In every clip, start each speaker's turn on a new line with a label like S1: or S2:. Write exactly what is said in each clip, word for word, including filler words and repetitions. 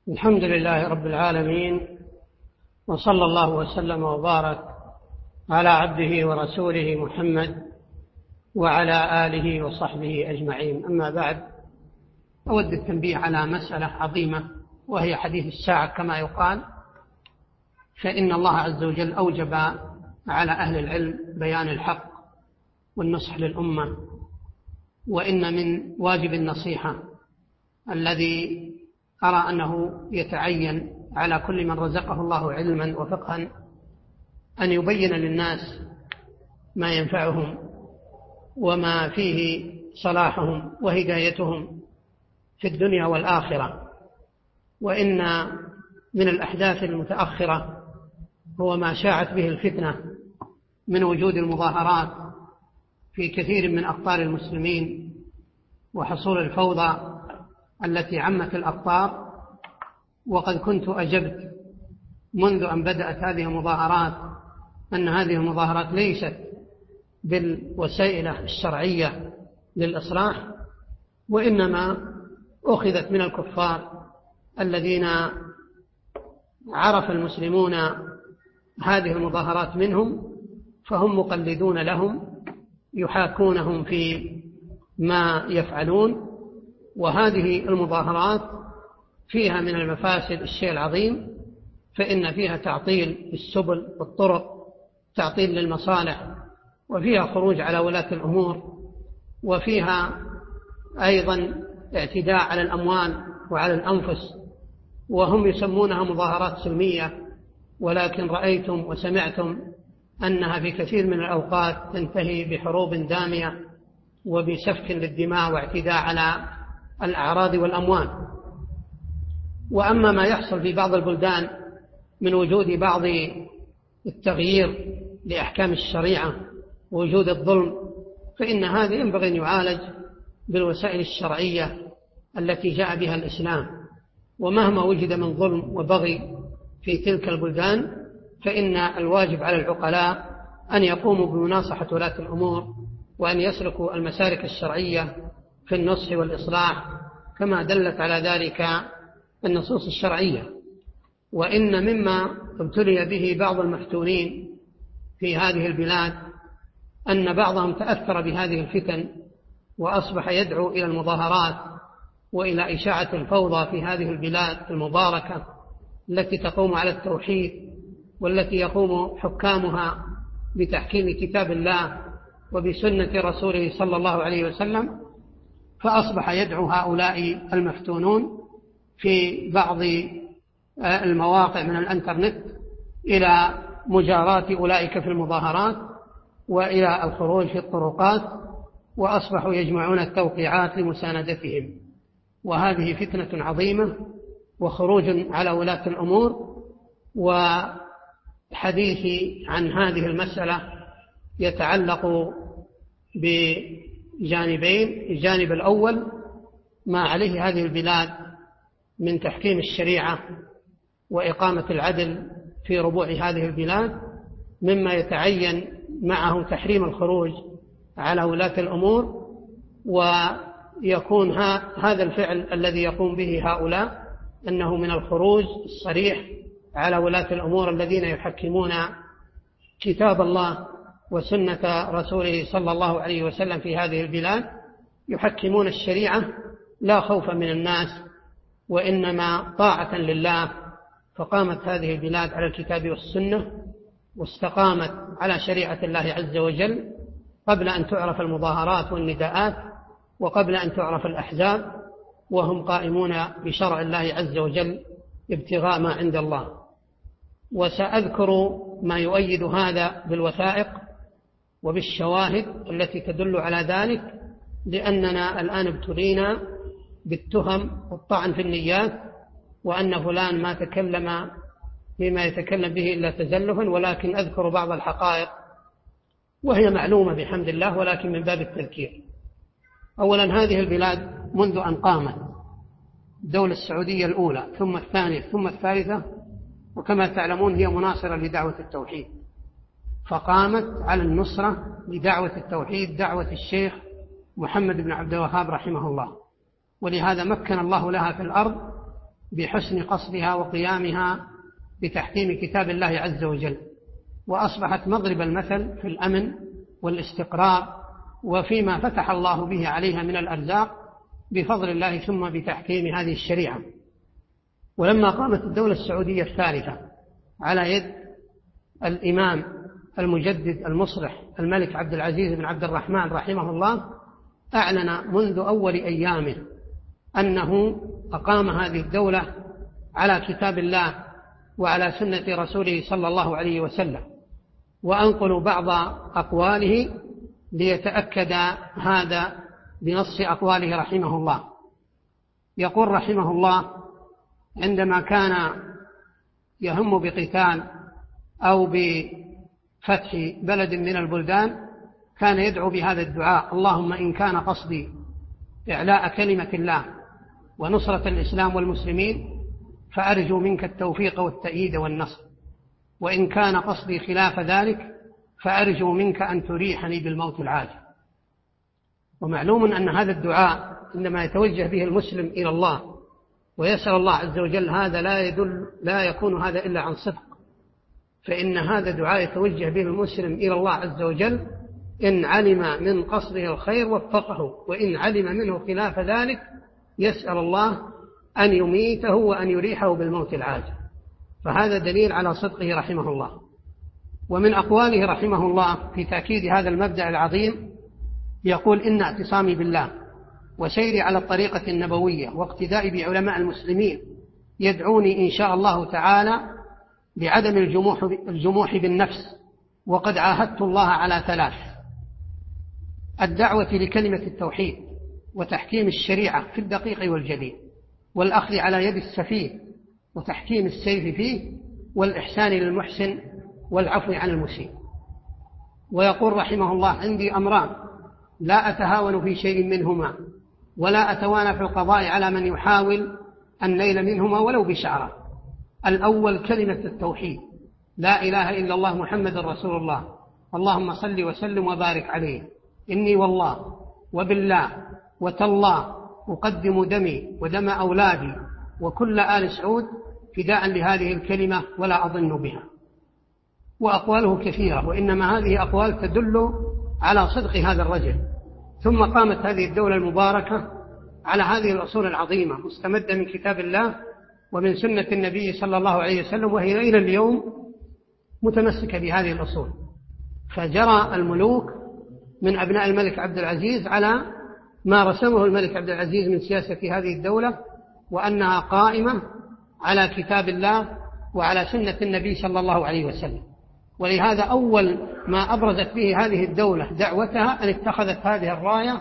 S1: الحمد لله رب العالمين، وصلى الله وسلم وبارك على عبده ورسوله محمد وعلى آله وصحبه أجمعين. أما بعد، أود التنبيه على مسألة عظيمة وهي حديث الساعة كما يقال. فإن الله عز وجل أوجب على أهل العلم بيان الحق والنصح للأمة، وإن من واجب النصيحة الذي أرى أنه يتعين على كل من رزقه الله علما وفقها أن يبين للناس ما ينفعهم وما فيه صلاحهم وهدايتهم في الدنيا والآخرة. وإن من الأحداث المتأخرة هو ما شاعت به الفتنة من وجود المظاهرات في كثير من أقطار المسلمين وحصول الفوضى التي عمت الأقطار. وقد كنت أجبت منذ أن بدأت هذه المظاهرات أن هذه المظاهرات ليست بالوسائل الشرعية للإصلاح، وإنما أخذت من الكفار الذين عرف المسلمون هذه المظاهرات منهم، فهم مقلدون لهم يحاكونهم في ما يفعلون. وهذه المظاهرات فيها من المفاسد الشيء العظيم، فإن فيها تعطيل السبل والطرق، تعطيل للمصالح، وفيها خروج على ولاة الأمور، وفيها أيضا اعتداء على الأموال وعلى الأنفس، وهم يسمونها مظاهرات سلمية، ولكن رأيتم وسمعتم أنها في كثير من الأوقات تنتهي بحروب دامية وبسفك للدماء واعتداء على الأعراض والأموال. وأما ما يحصل في بعض البلدان من وجود بعض التغيير لأحكام الشريعة ووجود الظلم، فإن هذا ينبغي أن يعالج بالوسائل الشرعية التي جاء بها الإسلام. ومهما وجد من ظلم وبغي في تلك البلدان، فإن الواجب على العقلاء أن يقوموا بمناصحة ولاة الأمور، وأن يسلكوا المسالك الشرعية في النصح والإصلاح كما دلت على ذلك النصوص الشرعية. وإن مما ابتلي به بعض المفتونين في هذه البلاد أن بعضهم تأثر بهذه الفتن وأصبح يدعو إلى المظاهرات وإلى إشاعة الفوضى في هذه البلاد المباركة التي تقوم على التوحيد، والتي يقوم حكامها بتحكيم كتاب الله وبسنة رسوله صلى الله عليه وسلم. فأصبح يدعو هؤلاء المفتونون في بعض المواقع من الانترنت إلى مجاراة أولئك في المظاهرات وإلى الخروج في الطرقات، وأصبحوا يجمعون التوقيعات لمساندتهم. وهذه فتنة عظيمة وخروج على ولاة الأمور. وحديثي عن هذه المسألة يتعلق بجانبين: الجانب الأول ما عليه هذه البلاد من تحكيم الشريعة وإقامة العدل في ربوع هذه البلاد، مما يتعين معه تحريم الخروج على ولاة الأمور. ويكون هذا الفعل الذي يقوم به هؤلاء أنه من الخروج الصريح على ولاة الأمور الذين يحكمون كتاب الله وسنة رسوله صلى الله عليه وسلم في هذه البلاد، يحكمون الشريعة لا خوفا من الناس وإنما طاعة لله. فقامت هذه البلاد على الكتاب والسنة واستقامت على شريعة الله عز وجل قبل أن تعرف المظاهرات والنداءات وقبل أن تعرف الأحزاب، وهم قائمون بشرع الله عز وجل ابتغاء ما عند الله. وسأذكر ما يؤيد هذا بالوثائق وبالشواهد التي تدل على ذلك، لأننا الآن ابتلينا بالتهم والطعن في النيات، وأن فلان ما تكلم فيما يتكلم به إلا تزلفا. ولكن أذكر بعض الحقائق وهي معلومة بحمد الله، ولكن من باب التذكير. أولا، هذه البلاد منذ أن قامت الدولة السعودية الأولى ثم الثانية ثم الثالثة، وكما تعلمون هي مناصرة لدعوة التوحيد، فقامت على النصرة لدعوة التوحيد، دعوة الشيخ محمد بن عبد الوهاب رحمه الله. ولهذا مكن الله لها في الأرض بحسن قصدها وقيامها بتحكيم كتاب الله عز وجل، وأصبحت مضرب المثل في الأمن والاستقرار وفيما فتح الله به عليها من الأرزاق بفضل الله ثم بتحكيم هذه الشريعة. ولما قامت الدولة السعودية الثالثة على يد الإمام المجدد المصلح الملك عبد العزيز بن عبد الرحمن رحمه الله، أعلن منذ أول أيامه أنه أقام هذه الدولة على كتاب الله وعلى سنة رسوله صلى الله عليه وسلم. وأنقل بعض أقواله ليتأكد هذا بنص أقواله رحمه الله. يقول رحمه الله: عندما كان يهم بقتال أو بفتح بلد من البلدان كان يدعو بهذا الدعاء: اللهم إن كان قصدي إعلاء كلمة الله ونصرة الإسلام والمسلمين فأرجو منك التوفيق والتأييد والنصر، وإن كان قصدي خلاف ذلك فأرجو منك أن تريحني بالموت العاجل. ومعلوم أن هذا الدعاء عندما يتوجه به المسلم إلى الله ويسأل الله عز وجل هذا لا يدل لا يكون هذا إلا عن صدق، فإن هذا دعاء يتوجه به المسلم إلى الله عز وجل، إن علم من قصده الخير وفقه، وإن علم منه خلاف ذلك يسأل الله أن يميته وأن يريحه بالموت العاجل. فهذا دليل على صدقه رحمه الله. ومن أقواله رحمه الله في تأكيد هذا المبدأ العظيم يقول: إن اعتصامي بالله وسيري على الطريقة النبوية واقتدائي بعلماء المسلمين يدعوني إن شاء الله تعالى بعدم الجموح, الجموح بالنفس، وقد عاهدت الله على ثلاث: الدعوة لكلمة التوحيد وتحكيم الشريعة في الدقيق والجليل، والأخذ على يد السفيه وتحكيم السيف فيه، والإحسان للمحسن والعفو عن المسيء. ويقول رحمه الله: عندي أمران لا أتهاون في شيء منهما ولا أتوانى في القضاء على من يحاول النيل منهما ولو بشعرة. الأول كلمة التوحيد: لا إله إلا الله محمد رسول الله، اللهم صل وسلم وبارك عليه، إني والله وبالله وتالله أقدم دمي ودم أولادي وكل آل سعود فداء لهذه الكلمة ولا أظن بها. وأقواله كثيرة، وإنما هذه أقوال تدل على صدق هذا الرجل. ثم قامت هذه الدولة المباركة على هذه الأصول العظيمة مستمدة من كتاب الله ومن سنة النبي صلى الله عليه وسلم، وهي إلى اليوم متمسكة بهذه الأصول. فجرى الملوك من أبناء الملك عبد العزيز على ما رسمه الملك عبد العزيز من سياسة هذه الدولة، وأنها قائمة على كتاب الله وعلى سنة النبي صلى الله عليه وسلم. ولهذا أول ما أبرزت به هذه الدولة دعوتها أن اتخذت هذه الراية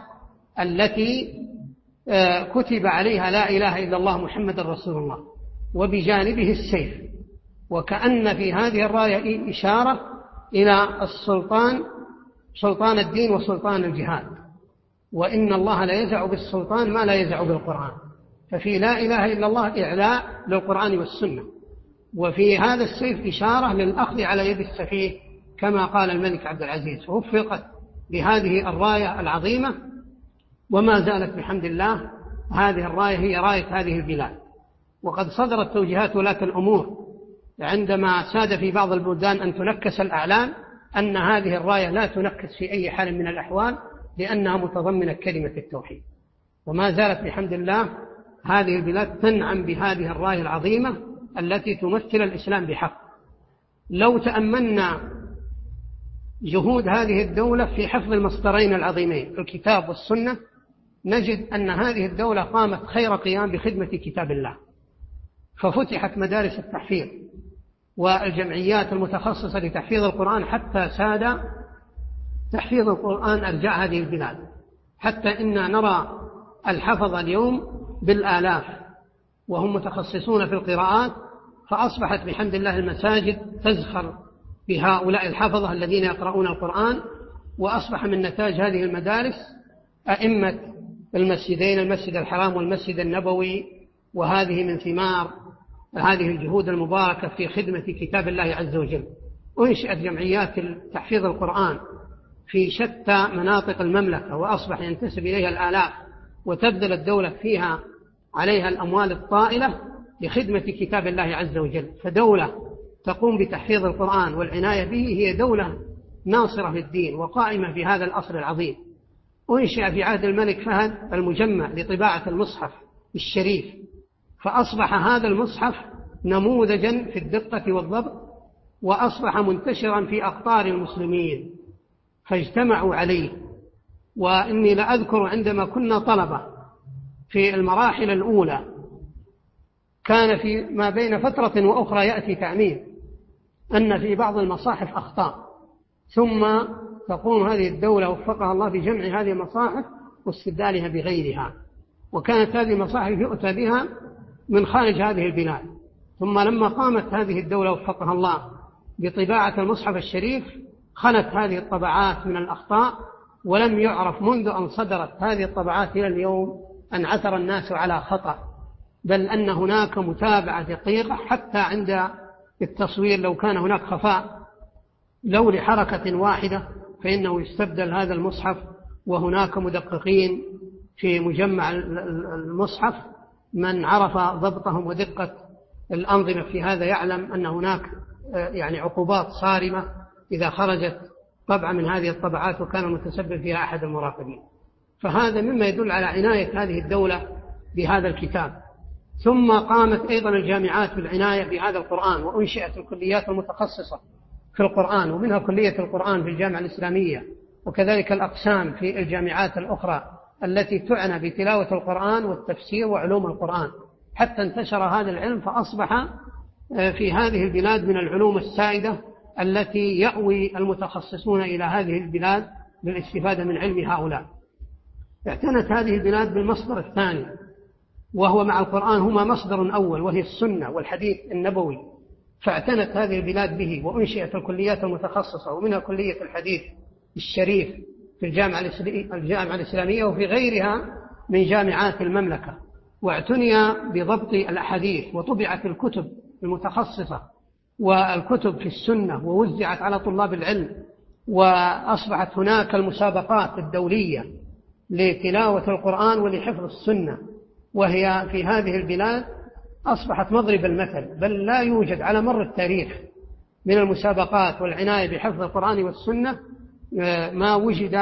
S1: التي كتب عليها لا إله إلا الله محمد رسول الله وبجانبه السيف، وكأن في هذه الراية إشارة إلى السلطان، سلطان الدين وسلطان الجهاد، وإن الله لا يزع بالسلطان ما لا يزع بالقرآن. ففي لا إله إلا الله إعلاء للقرآن والسنة، وفي هذا السيف إشارة للأخذ على يد السفيه كما قال الملك عبد العزيز. وفقت بهذه الراية العظيمة، وما زالت بحمد الله هذه الراية هي راية هذه البلاد. وقد صدرت توجيهات ولاة الأمور عندما ساد في بعض البلدان أن تنكس الأعلام أن هذه الراية لا تنكس في أي حال من الأحوال، لأنها متضمنة كلمة التوحيد. وما زالت بحمد الله هذه البلاد تنعم بهذه الراية العظيمة التي تمثل الإسلام بحق. لو تأملنا جهود هذه الدولة في حفظ المصدرين العظيمين الكتاب والسنة نجد أن هذه الدولة قامت خير قيام بخدمة كتاب الله، ففتحت مدارس التحفيظ والجمعيات المتخصصة لتحفيظ القرآن حتى ساد تحفيظ القرآن أرجاء هذه البلاد، حتى إننا نرى الحفظ اليوم بالآلاف وهم متخصصون في القراءات، فأصبحت بحمد الله المساجد تزخر بهؤلاء الحفظة الذين يقرؤون القرآن. وأصبح من نتاج هذه المدارس أئمة المسجدين، المسجد الحرام والمسجد النبوي، وهذه من ثمار هذه الجهود المباركة في خدمة كتاب الله عز وجل. أنشئت جمعيات تحفيظ القرآن في شتى مناطق المملكة، وأصبح ينتسب إليها الآلاف، وتبذل الدولة فيها عليها الأموال الطائلة لخدمة كتاب الله عز وجل. فدولة تقوم بتحفيظ القرآن والعناية به هي دولة ناصرة للدين وقائمة في هذا الأصل العظيم. أنشأ في عهد الملك فهد المجمع لطباعة المصحف الشريف، فأصبح هذا المصحف نموذجا في الدقة والضبط، وأصبح منتشرا في أقطار المسلمين فاجتمعوا عليه. وإني لأذكر عندما كنا طلبة في المراحل الأولى كان في ما بين فترة وأخرى يأتي تعميم أن في بعض المصاحف أخطاء، ثم تقوم هذه الدولة وفقها الله بجمع هذه المصاحف واستبدالها بغيرها، وكانت هذه المصاحف يؤتى بها من خارج هذه البلاد. ثم لما قامت هذه الدولة وفقها الله بطباعة المصحف الشريف خلت هذه الطبعات من الأخطاء، ولم يعرف منذ أن صدرت هذه الطبعات إلى اليوم أن عثر الناس على خطأ، بل أن هناك متابعة دقيقة حتى عند التصوير. لو كان هناك خفاء لو لحركة واحدة فإنه يستبدل هذا المصحف، وهناك مدققين في مجمع المصحف من عرف ضبطهم ودقة الأنظمة في هذا يعلم أن هناك يعني عقوبات صارمة إذا خرجت طبعة من هذه الطبعات وكان المتسبب فيها أحد المراقبين. فهذا مما يدل على عناية هذه الدولة بهذا الكتاب. ثم قامت أيضا الجامعات بالعناية بهذا القرآن، وأنشئت الكليات المتخصصة في القرآن، ومنها كلية القرآن في الجامعة الإسلامية، وكذلك الأقسام في الجامعات الأخرى التي تعنى بتلاوة القرآن والتفسير وعلوم القرآن، حتى انتشر هذا العلم فأصبح في هذه البلاد من العلوم السائدة التي يأوي المتخصصون إلى هذه البلاد للاستفادة من علم هؤلاء. اعتنت هذه البلاد بالمصدر الثاني، وهو مع القرآن هما مصدر أول، وهي السنة والحديث النبوي، فاعتنت هذه البلاد به وأنشئت الكليات المتخصصة، ومنها كلية الحديث الشريف في الجامعة الإسلامية وفي غيرها من جامعات المملكة، واعتني بضبط الأحاديث، وطبعت الكتب المتخصصة والكتب في السنة ووزعت على طلاب العلم، وأصبحت هناك المسابقات الدولية لتلاوة القرآن ولحفظ السنة، وهي في هذه البلاد أصبحت مضرب المثل، بل لا يوجد على مر التاريخ من المسابقات والعناية بحفظ القرآن والسنة ما وجد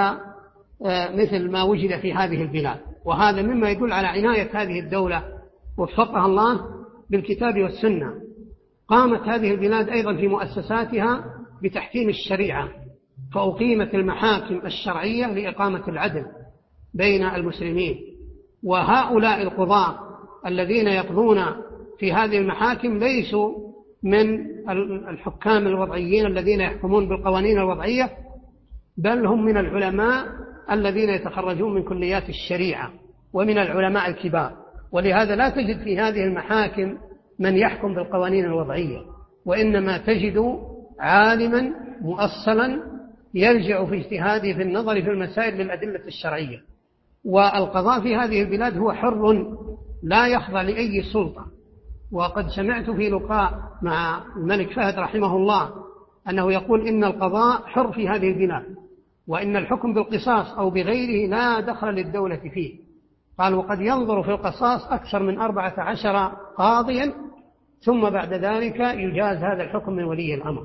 S1: مثل ما وجد في هذه البلاد. وهذا مما يدل على عناية هذه الدولة وفقها الله بالكتاب والسنة. قامت هذه البلاد أيضا في مؤسساتها بتحكيم الشريعة، فأقيمت المحاكم الشرعية لإقامة العدل بين المسلمين، وهؤلاء القضاة الذين يقضون في هذه المحاكم ليسوا من الحكام الوضعيين الذين يحكمون بالقوانين الوضعية، بل هم من العلماء الذين يتخرجون من كليات الشريعة ومن العلماء الكبار. ولهذا لا تجد في هذه المحاكم من يحكم بالقوانين الوضعية، وإنما تجد عالما مؤصلا يرجع في اجتهاده في النظر في المسائل للأدلة الشرعية. والقضاء في هذه البلاد هو حر لا يخضع لأي سلطة. وقد سمعت في لقاء مع الملك فهد رحمه الله أنه يقول إن القضاء حر في هذه البلاد، وإن الحكم بالقصاص أو بغيره لا دخل للدولة فيه. قال وقد ينظر في القصاص أكثر من أربعة عشر قاضيا، ثم بعد ذلك يجاز هذا الحكم من ولي الأمر.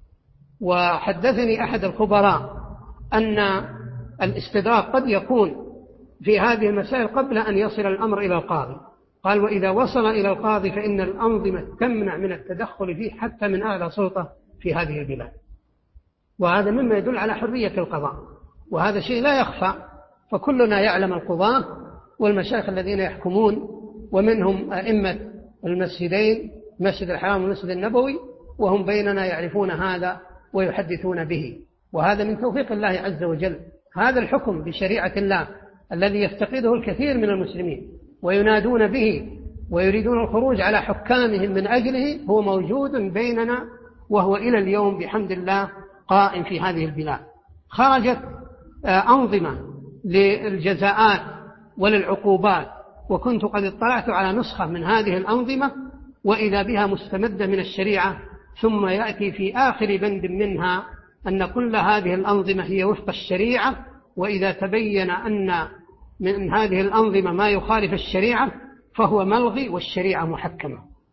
S1: وحدثني أحد الخبراء أن الاستدراك قد يكون في هذه المسائل قبل أن يصل الأمر إلى القاضي. قال وإذا وصل إلى القاضي فإن الأنظمة تمنع من التدخل فيه حتى من أعلى سلطة في هذه البلاد. وهذا مما يدل على حرية القضاء، وهذا شيء لا يخفى، فكلنا يعلم القضاة والمشايخ الذين يحكمون، ومنهم أئمة المسجدين مسجد الحرام والمسجد النبوي، وهم بيننا يعرفون هذا ويحدثون به. وهذا من توفيق الله عز وجل. هذا الحكم بشريعة الله الذي يفتقده الكثير من المسلمين وينادون به ويريدون الخروج على حكامهم من أجله هو موجود بيننا، وهو إلى اليوم بحمد الله قائم في هذه البلاد. خرجت أنظمة للجزاءات وللعقوبات، وكنت قد اطلعت على نسخة من هذه الأنظمة وإذا بها مستمدة من الشريعة، ثم يأتي في آخر بند منها أن كل هذه الأنظمة هي وفق الشريعة، وإذا تبين أن من هذه الأنظمة ما يخالف الشريعة فهو ملغي والشريعة محكمة.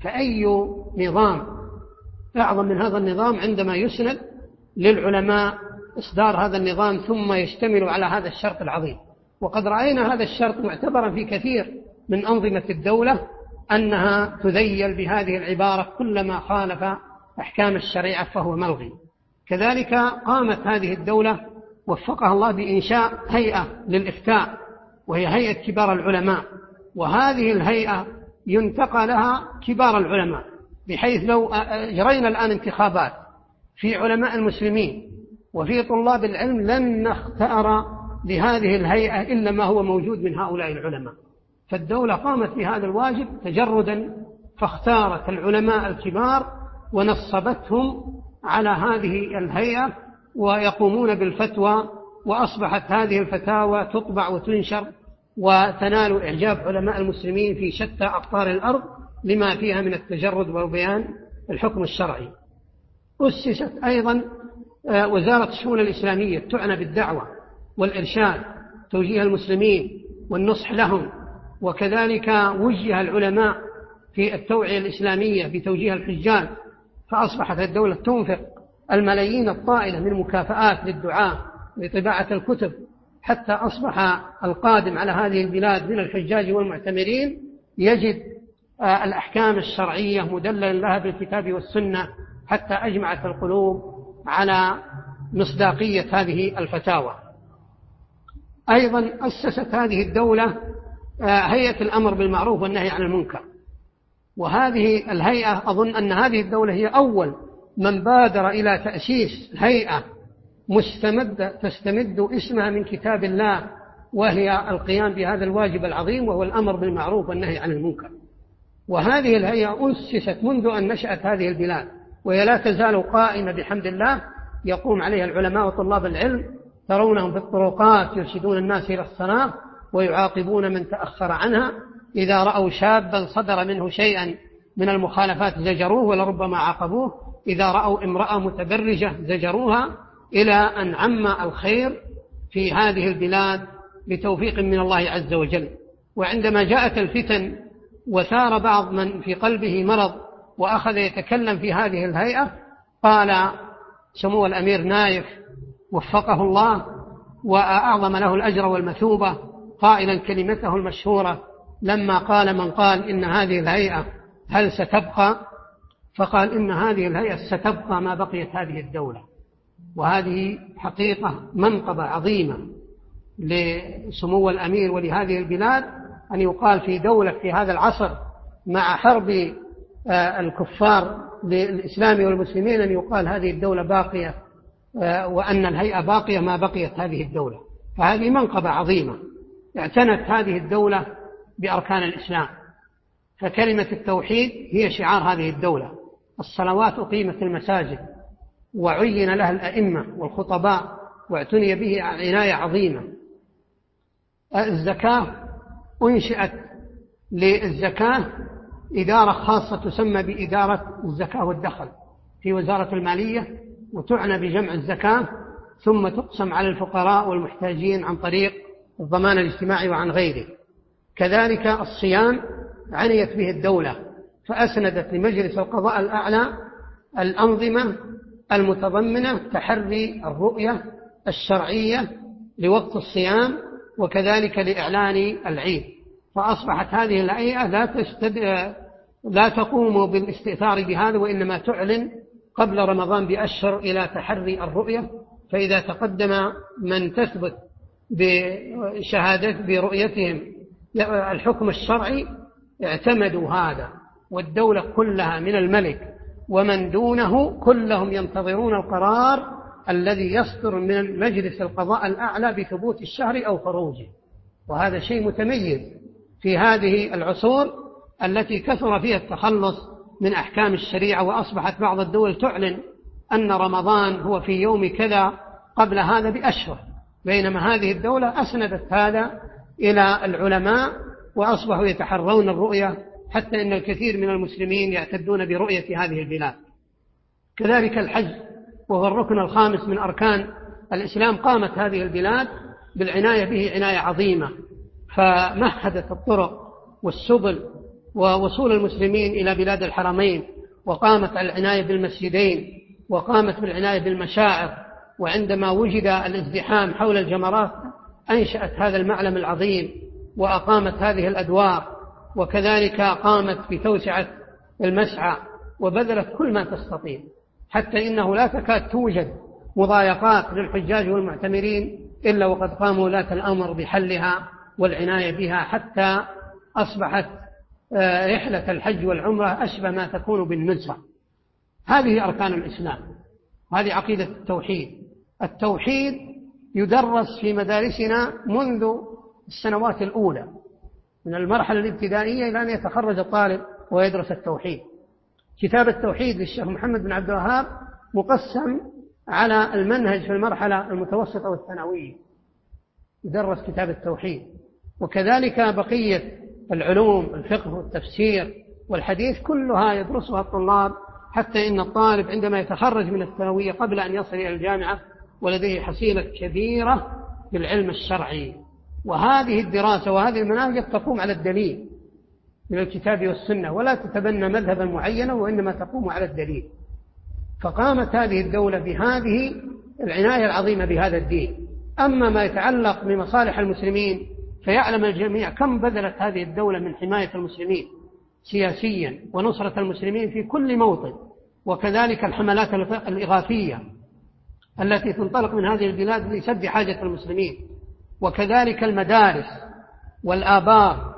S1: فأي نظام أعظم من هذا النظام عندما يسند للعلماء إصدار هذا النظام ثم يشتمل على هذا الشرط العظيم. وقد رأينا هذا الشرط معتبرا في كثير من أنظمة الدولة أنها تذيل بهذه العبارة: كلما خالف أحكام الشريعة فهو ملغي. كذلك قامت هذه الدولة وفقها الله بإنشاء هيئة للإفتاء، وهي هيئة كبار العلماء، وهذه الهيئة ينتقى لها كبار العلماء، بحيث لو جرينا الآن انتخابات في علماء المسلمين وفي طلاب العلم لن نختار لهذه الهيئة إلا ما هو موجود من هؤلاء العلماء. فالدولة قامت بهذا الواجب تجردا، فاختارت العلماء الكبار ونصبتهم على هذه الهيئة ويقومون بالفتوى، وأصبحت هذه الفتاوى تطبع وتنشر وتنال إعجاب علماء المسلمين في شتى أقطار الأرض لما فيها من التجرد وبيان الحكم الشرعي. أسست أيضا وزارة الشؤون الإسلامية تعنى بالدعوة والإرشاد، توجيه المسلمين والنصح لهم، وكذلك وجه العلماء في التوعية الإسلامية بتوجيه الحجاج، فأصبحت الدولة تنفق الملايين الطائلة من مكافآت للدعاة لطباعة الكتب، حتى أصبح القادم على هذه البلاد من الحجاج والمعتمرين يجد الأحكام الشرعية مدللا لها بالكتاب والسنة، حتى أجمعت القلوب على مصداقية هذه الفتاوى. أيضا أسست هذه الدولة هيئة الأمر بالمعروف والنهي عن المنكر، وهذه الهيئة أظن أن هذه الدولة هي أول من بادر إلى تأسيس هيئة مستمدة تستمد اسمها من كتاب الله، وهي القيام بهذا الواجب العظيم وهو الأمر بالمعروف والنهي عن المنكر. وهذه الهيئة أسست منذ أن نشأت هذه البلاد، وهي لا تزال قائمة بحمد الله، يقوم عليها العلماء وطلاب العلم، ترونهم في الطرقات يرشدون الناس إلى الصلاة ويعاقبون من تأخر عنها، إذا رأوا شابا صدر منه شيئا من المخالفات زجروه ولربما عاقبوه، إذا رأوا امرأة متبرجة زجروها، إلى أن عم الخير في هذه البلاد بتوفيق من الله عز وجل. وعندما جاءت الفتن وثار بعض من في قلبه مرض وأخذ يتكلم في هذه الهيئة، قال سمو الأمير نايف وفقه الله وأعظم له الأجر والمثوبة قائلا كلمته المشهورة لما قال من قال إن هذه الهيئة هل ستبقى، فقال إن هذه الهيئة ستبقى ما بقيت هذه الدولة. وهذه حقيقة منقبة عظيمة لسمو الأمير ولهذه البلاد، أن يقال في دولة في هذا العصر مع حرب الكفار للإسلام والمسلمين، أن يقال هذه الدولة باقية وأن الهيئة باقية ما بقيت هذه الدولة. فهذه منقبة عظيمة. اعتنت هذه الدولة بأركان الإسلام، فكلمة التوحيد هي شعار هذه الدولة. الصلوات أقيمت المساجد وعين لها الأئمة والخطباء واعتني به عناية عظيمة. الزكاة أنشئت للزكاة إدارة خاصة تسمى بإدارة الزكاة والدخل في وزارة المالية، وتعنى بجمع الزكاة ثم تقسم على الفقراء والمحتاجين عن طريق الضمان الاجتماعي وعن غيره. كذلك الصيام عنيت به الدولة، فأسندت لمجلس القضاء الأعلى الأنظمة المتضمنة تحري الرؤية الشرعية لوقت الصيام وكذلك لإعلان العيد. فأصبحت هذه الهيئة لا, تستد... لا تقوم بالاستئثار بهذا، وإنما تعلن قبل رمضان بأشهر إلى تحري الرؤية، فإذا تقدم من تثبت بشهادة برؤيتهم الحكم الشرعي اعتمدوا هذا، والدولة كلها من الملك ومن دونه كلهم ينتظرون القرار الذي يصدر من مجلس القضاء الأعلى بثبوت الشهر أو خروجه. وهذا شيء متميز في هذه العصور التي كثر فيها التخلص من أحكام الشريعة، وأصبحت بعض الدول تعلن أن رمضان هو في يوم كذا قبل هذا بأشهر، بينما هذه الدولة أسندت هذا إلى العلماء وأصبحوا يتحرون الرؤية، حتى إن الكثير من المسلمين يعتدون برؤية هذه البلاد. كذلك الحج وهو الركن الخامس من أركان الإسلام، قامت هذه البلاد بالعناية به عناية عظيمة، فمهدت الطرق والسبل ووصول المسلمين إلى بلاد الحرمين، وقامت العناية بالمسجدين، وقامت بالعناية بالمشاعر. وعندما وجد الازدحام حول الجمرات أنشأت هذا المعلم العظيم وأقامت هذه الأدوار، وكذلك قامت بتوسعة المسعى وبذلت كل ما تستطيع، حتى إنه لا تكاد توجد مضايقات للحجاج والمعتمرين إلا وقد قاموا ولاة الأمر بحلها والعناية بها، حتى أصبحت رحلة الحج والعمرة أشبه ما تكون بالنزهة. هذه أركان الإسلام، هذه عقيدة التوحيد. التوحيد يدرس في مدارسنا منذ السنوات الأولى من المرحلة الابتدائية إلى أن يتخرج الطالب ويدرس التوحيد. كتاب التوحيد للشيخ محمد بن عبد الوهاب مقسم على المنهج في المرحلة المتوسطة والثانوية، يدرس كتاب التوحيد، وكذلك بقية العلوم، الفقه والتفسير والحديث كلها يدرسها الطلاب، حتى إن الطالب عندما يتخرج من الثانوية قبل أن يصل إلى الجامعة ولديه حصيلة كبيرة في العلم الشرعي. وهذه الدراسة وهذه المناهج تقوم على الدليل من الكتاب والسنة، ولا تتبنى مذهبا معينا، وإنما تقوم على الدليل. فقامت هذه الدولة بهذه العناية العظيمة بهذا الدين. أما ما يتعلق بمصالح المسلمين فيعلم الجميع كم بذلت هذه الدولة من حماية المسلمين سياسيا ونصرة المسلمين في كل موطن، وكذلك الحملات الإغاثية التي تنطلق من هذه البلاد لسد حاجة المسلمين، وكذلك المدارس والآبار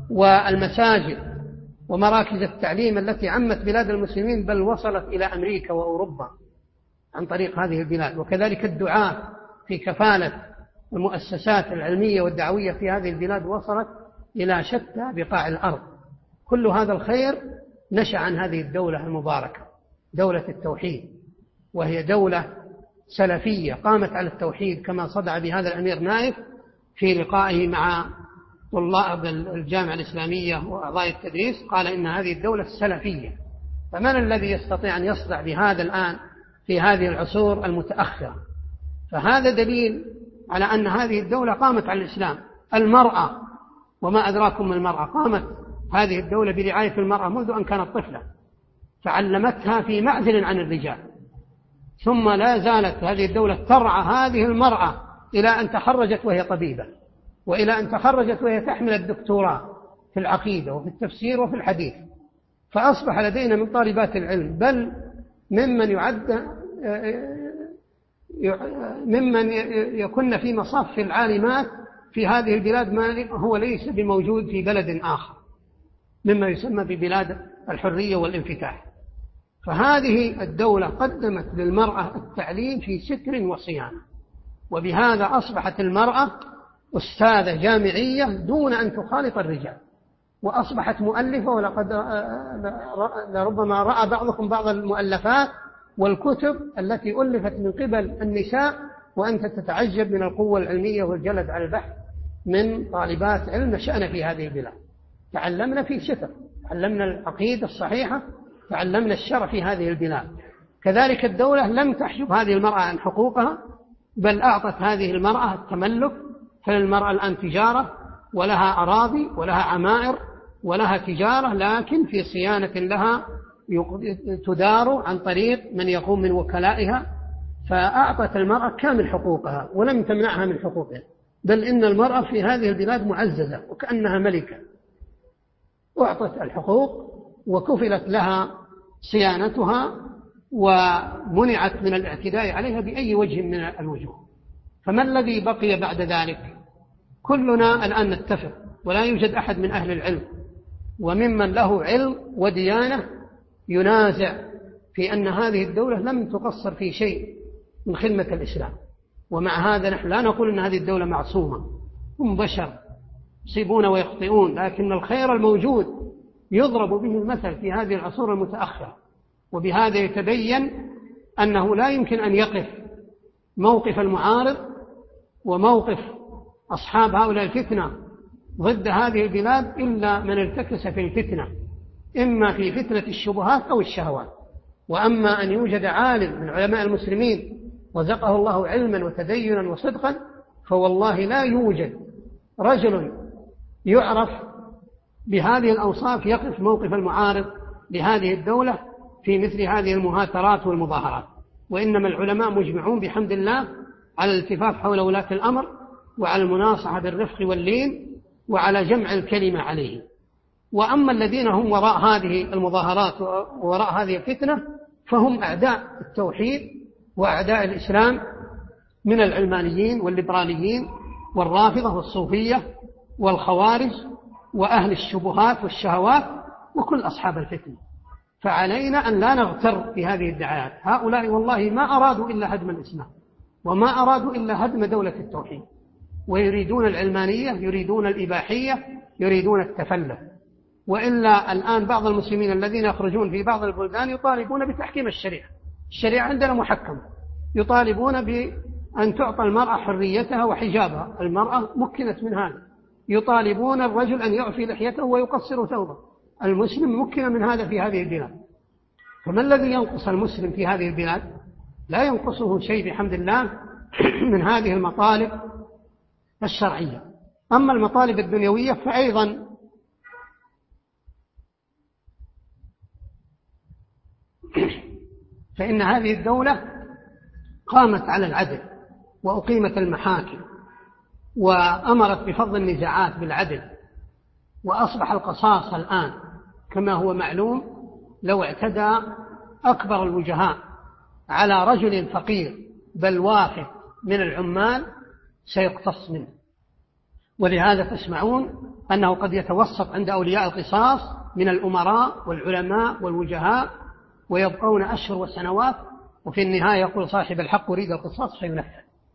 S1: والمساجد ومراكز التعليم التي عمت بلاد المسلمين، بل وصلت إلى أمريكا وأوروبا عن طريق هذه البلاد. وكذلك الدعاة في كفالة المؤسسات العلمية والدعوية في هذه البلاد وصلت إلى شتى بقاع الأرض. كل هذا الخير نشأ عن هذه الدولة المباركة، دولة التوحيد، وهي دولة سلفية قامت على التوحيد، كما صدع بهذا الأمير نايف في لقائه مع طلاب الجامعة الإسلامية وأعضاء التدريس، قال إن هذه الدولة السلفية. فمن الذي يستطيع أن يصدع بهذا الآن في هذه العصور المتأخرة؟ فهذا دليل على أن هذه الدولة قامت على الإسلام. المرأة، وما أدراكم من المرأة، قامت هذه الدولة برعاية المرأة منذ أن كانت طفلة، فعلمتها في معزل عن الرجال، ثم لا زالت هذه الدولة ترعى هذه المرأة إلى أن تخرجت وهي طبيبة، وإلى أن تخرجت وهي تحمل الدكتوراه في العقيدة وفي التفسير وفي الحديث. فأصبح لدينا من طالبات العلم بل ممن يعد ممن يكن في مصاف العالمات في هذه البلاد ما هو ليس بموجود في بلد آخر، مما يسمى ببلاد الحرية والانفتاح. فهذه الدولة قدمت للمرأة التعليم في ستر وصيانة، وبهذا أصبحت المرأة أستاذة جامعية دون أن تخالط الرجال، وأصبحت مؤلفة. ولقد لربما رأى بعضكم بعض المؤلفات والكتب التي ألفت من قبل النساء، وأنت تتعجب من القوة العلمية والجلد على البحث من طالبات علم نشأنا في هذه البلاد. تعلمنا في ستر، تعلمنا العقيدة الصحيحة، تعلمنا الشرع في هذه البلاد. كذلك الدولة لم تحجب هذه المرأة عن حقوقها، بل أعطت هذه المرأة التملك. فالمرأة الآن تجارة، ولها أراضي ولها عمائر ولها تجارة، لكن في صيانة لها تدار عن طريق من يقوم من وكلائها. فأعطت المرأة كامل حقوقها ولم تمنعها من حقوقها، بل إن المرأة في هذه البلاد معززة وكأنها ملكة، أعطت الحقوق وكفلت لها صيانتها ومنعت من الاعتداء عليها بأي وجه من الوجوه. فما الذي بقي بعد ذلك؟ كلنا الآن نتفق، ولا يوجد أحد من أهل العلم وممن له علم وديانة ينازع في أن هذه الدولة لم تقصر في شيء من خدمة الإسلام. ومع هذا نحن لا نقول أن هذه الدولة معصومة، هم بشر يصيبون ويخطئون، لكن الخير الموجود يضرب به المثل في هذه العصور المتأخرة. وبهذا يتبين أنه لا يمكن أن يقف موقف المعارض وموقف أصحاب هؤلاء الفتنة ضد هذه البلاد إلا من ارتكس في الفتنة، إما في فتنة الشبهات أو الشهوات. وأما أن يوجد عالم من علماء المسلمين رزقه الله علما وتدينا وصدقا، فوالله لا يوجد رجل يعرف بهذه الأوصاف يقف موقف المعارض لهذه الدولة في مثل هذه المهاترات والمظاهرات. وإنما العلماء مجمعون بحمد الله على الالتفاف حول ولاة الأمر وعلى المناصحة بالرفق واللين وعلى جمع الكلمة عليه. وأما الذين هم وراء هذه المظاهرات ووراء هذه الفتنة فهم أعداء التوحيد وأعداء الإسلام من العلمانيين والليبراليين والرافضة والصوفية والخوارج وأهل الشبهات والشهوات وكل أصحاب الفتنة. فعلينا أن لا نغتر بهذه الدعايات. هؤلاء والله ما أرادوا إلا هدم الإسلام وما أرادوا إلا هدم دولة التوحيد، ويريدون العلمانية، يريدون الإباحية، يريدون التفلت. وإلا الآن بعض المسلمين الذين يخرجون في بعض البلدان يطالبون بتحكيم الشريعة. الشريعة عندنا محكمة، يطالبون بأن تعطى المرأة حريتها وحجابها، المرأة مكنت من هذا. يطالبون الرجل أن يعفي لحيته ويقصر ثوبه، المسلم مكن من هذا في هذه البلاد. فما الذي ينقص المسلم في هذه البلاد؟ لا ينقصه شيء بحمد الله من هذه المطالب الشرعية. أما المطالب الدنيوية فأيضا فإن هذه الدولة قامت على العدل وأقيمت المحاكم وأمرت بفض النزاعات بالعدل، وأصبح القصاص الآن كما هو معلوم. لو اعتدى أكبر الوجهاء على رجل فقير بل واحد من العمال سيقتص منه. ولهذا تسمعون أنه قد يتوسط عند أولياء القصاص من الأمراء والعلماء والوجهاء ويبقون أشهر وسنوات، وفي النهاية يقول صاحب الحق أريد القصاص فينفذ.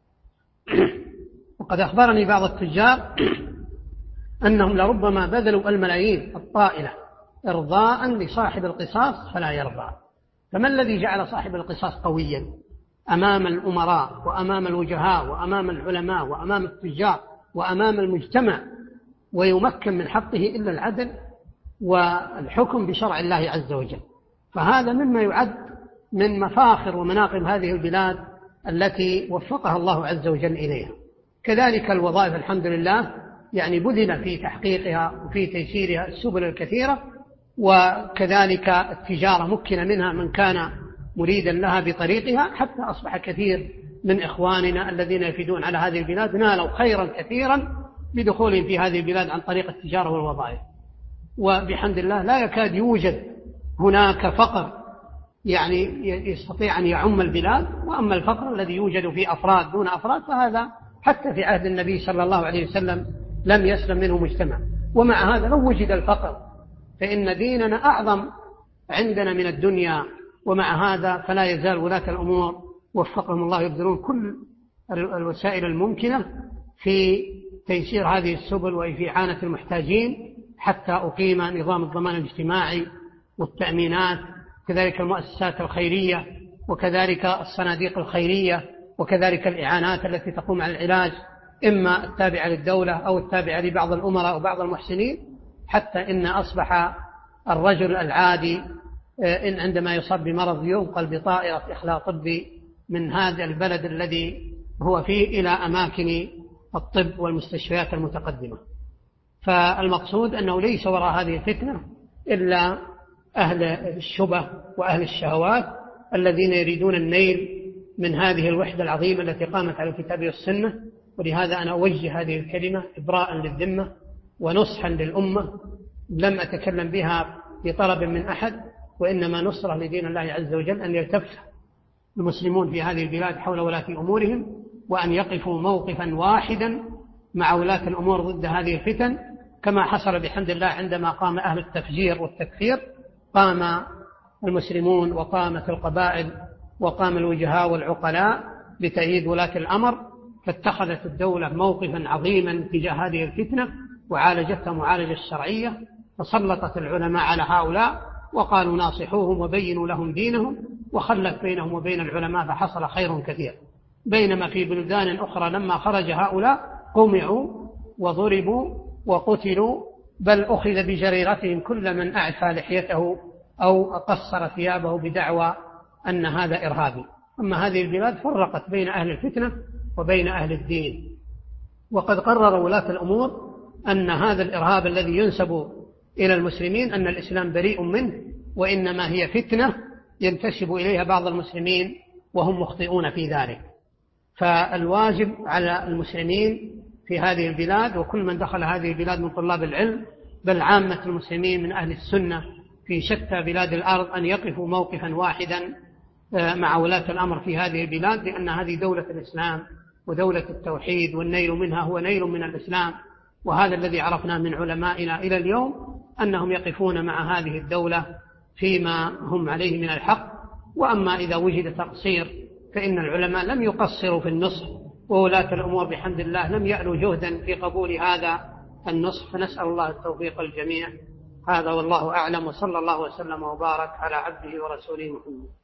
S1: وقد أخبرني بعض التجار أنهم لربما بذلوا الملايين الطائلة إرضاء لصاحب القصاص فلا يرضى. فما الذي جعل صاحب القصاص قويا أمام الأمراء وأمام الوجهاء وأمام العلماء وأمام التجار وأمام المجتمع ويمكن من حقه إلا العدل والحكم بشرع الله عز وجل؟ فهذا مما يعد من مفاخر ومناقب هذه البلاد التي وفقها الله عز وجل إليها. كذلك الوظائف الحمد لله يعني بذل في تحقيقها وفي تيسيرها السبل الكثيرة، وكذلك التجارة مكن منها من كان مريدا لها بطريقها، حتى أصبح كثير من إخواننا الذين يفيدون على هذه البلاد نالوا خيرا كثيرا بدخولهم في هذه البلاد عن طريق التجارة والوظائف. وبحمد الله لا يكاد يوجد هناك فقر يعني يستطيع أن يعم البلاد. وأما الفقر الذي يوجد في أفراد دون أفراد فهذا حتى في عهد النبي صلى الله عليه وسلم لم يسلم منه مجتمع. ومع هذا لو وجد الفقر فإن ديننا أعظم عندنا من الدنيا. ومع هذا فلا يزال ولاة الأمور وفقهم الله يبذلون كل الوسائل الممكنة في تيسير هذه السبل وفي إعانة المحتاجين حتى أقيم نظام الضمان الاجتماعي والتأمينات، كذلك المؤسسات الخيرية وكذلك الصناديق الخيرية وكذلك الإعانات التي تقوم على العلاج إما التابعة للدولة أو التابعة لبعض الأمراء وبعض المحسنين، حتى إن أصبح الرجل العادي إن عندما يصاب بمرض ينقل بطائرة إخلاء طبي من هذا البلد الذي هو فيه إلى أماكن الطب والمستشفيات المتقدمة. فالمقصود أنه ليس وراء هذه الفتنة إلا أهل الشبه وأهل الشهوات الذين يريدون النيل من هذه الوحدة العظيمة التي قامت على الكتاب والسنة. ولهذا أنا أوجه هذه الكلمة إبراء للذمة ونصحا للأمة، لم أتكلم بها بطلب من أحد، وإنما نصرة لدين الله عز وجل أن يلتف المسلمون في هذه البلاد حول ولاة أمورهم، وأن يقفوا موقفا واحدا مع ولاة الأمور ضد هذه الفتن، كما حصل بحمد الله عندما قام أهل التفجير والتكفير. قام المسلمون وقامت القبائل وقام الوجهاء والعقلاء بتأييد ولاة الأمر، فاتخذت الدولة موقفا عظيما تجاه هذه الفتنة وعالجتها معالجة الشرعية، فسلطت العلماء على هؤلاء وقالوا ناصحوهم وبينوا لهم دينهم، وخلت بينهم وبين العلماء فحصل خير كثير. بينما في بلدان أخرى لما خرج هؤلاء قمعوا وضربوا وقتلوا، بل أخذ بجريرتهم كل من أعفى لحيته أو قصر ثيابه بدعوى أن هذا إرهابي. أما هذه البلاد فرقت بين أهل الفتنة وبين أهل الدين. وقد قرر ولاة الأمور أن هذا الإرهاب الذي ينسب إلى المسلمين أن الإسلام بريء منه، وإنما هي فتنة ينتسب إليها بعض المسلمين وهم مخطئون في ذلك. فالواجب على المسلمين في هذه البلاد وكل من دخل هذه البلاد من طلاب العلم، بل عامة المسلمين من أهل السنة في شتى بلاد الأرض، أن يقفوا موقفا واحدا مع ولاة الأمر في هذه البلاد، لأن هذه دولة الإسلام ودولة التوحيد، والنيل منها هو نيل من الإسلام. وهذا الذي عرفنا من علمائنا إلى اليوم، أنهم يقفون مع هذه الدولة فيما هم عليه من الحق. وأما إذا وجد تقصير فإن العلماء لم يقصروا في النصح، وولاة الأمور بحمد الله لم يألوا جهدا في قبول هذا النصح، فنسأل الله التوفيق الجميع. هذا والله أعلم، وصلى الله وسلم وبارك على عبده ورسوله محمد.